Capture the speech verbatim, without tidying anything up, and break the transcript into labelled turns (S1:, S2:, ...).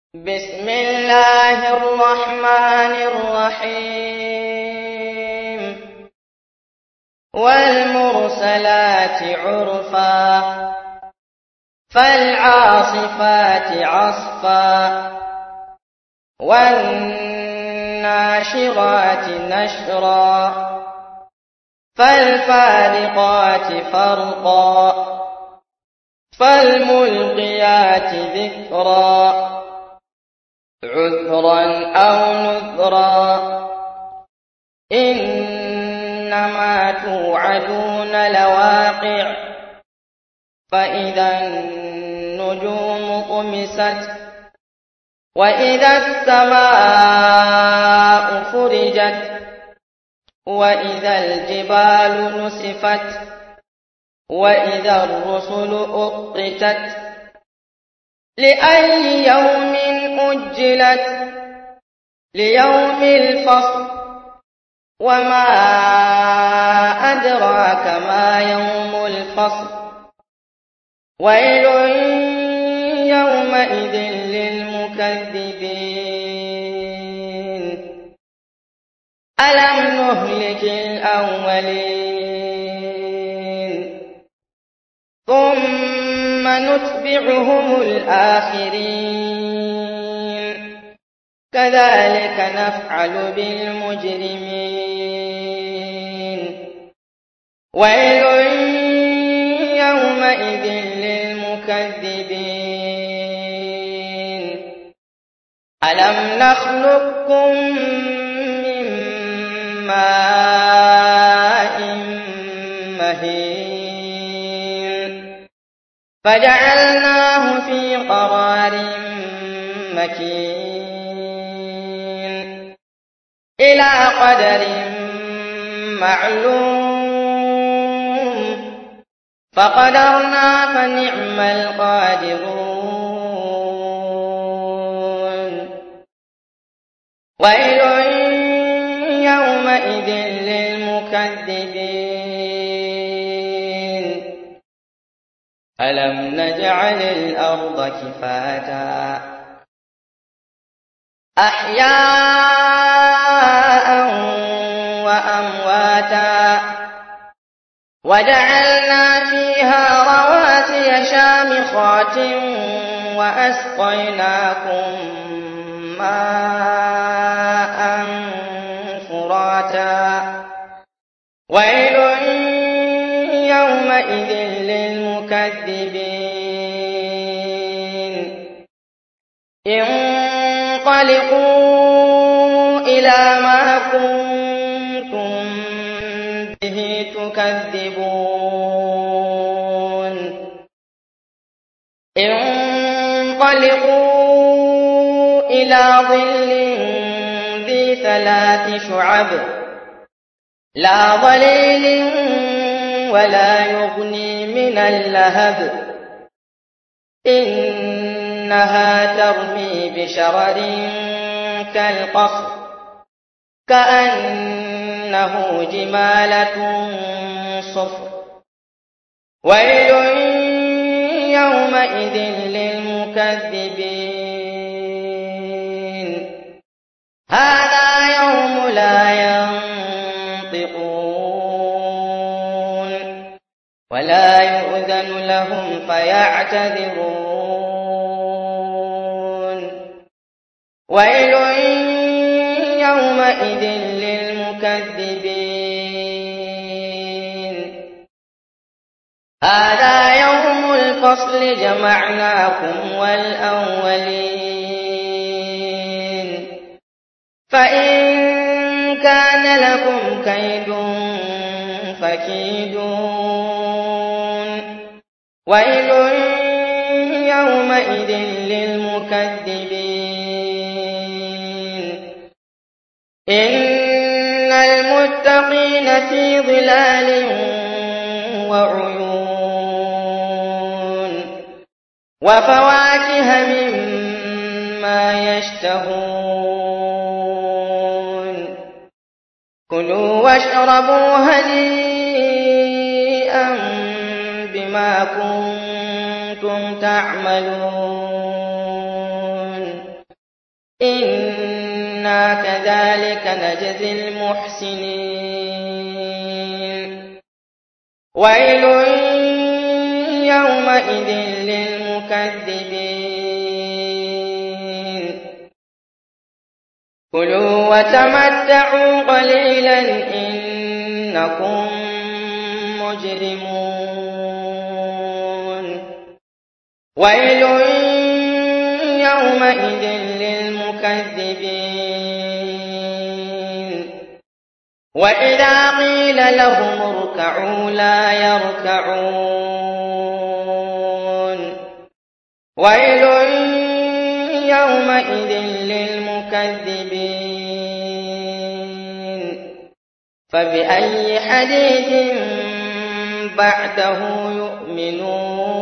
S1: بسم الله الرحمن الرحيم والمرسلات عرفا فالعاصفات عصفا والناشرات نشرا فالفارقات فرقا فالملقيات ذكرا عذرا أو نذرا إنما توعدون لواقع فإذا النجوم طمست وإذا السماء فرجت وإذا الجبال نسفت وإذا الرسل أقتت لأي يوم أجلت ليوم الفصل وما أدراك ما يوم الفصل ويل يومئذ للمكذبين ألم نهلك الأولين ثم نتبعهم الآخرين كذلك نفعل بالمجرمين ويل يومئذ للمكذبين ألم نخلقكم من ماء مهين فجعلناه في قرار مكين إلى قدر معلوم فقدرنا فنعم القادرون ويل يومئذ للمكذبين ألم نجعل الأرض كفاتا أحياء وأمواتا وجعلنا فيها رواسي شامخات وأسقيناكم ماء فراتا ويل يومئذ للمكذبين انقلقوا إلى ما كنتم به تكذبون انقلقوا إلى ظل ذي ثلاث شعب لا ظليل ولا يغني من اللهب إنها ترمي بشرر كالقصر كأنه جمالة صفر ويل يومئذ للمكذبين هذا يوم لا ينطقون ولا يؤذن لهم فيعتذرون ويل يومئذ للمكذبين هذا يوم الفصل جمعناكم والأولين فإن كان لكم كيد فكيدون ويل يومئذ للمكذبين إن المتقين في ظلال وعيون وفواكه مما يشتهون كلوا واشربوا هنيئا بما كنتم تعملون إنا كذلك نجزي المحسنين ويل يومئذ للمكذبين كلوا وتمتعوا قليلا إنكم مجرمون ويل يومئذ للمكذبين وإذا قيل لهم اركعوا لا يركعون ويل يومئذ للمكذبين فبأي حديث بعده يؤمنون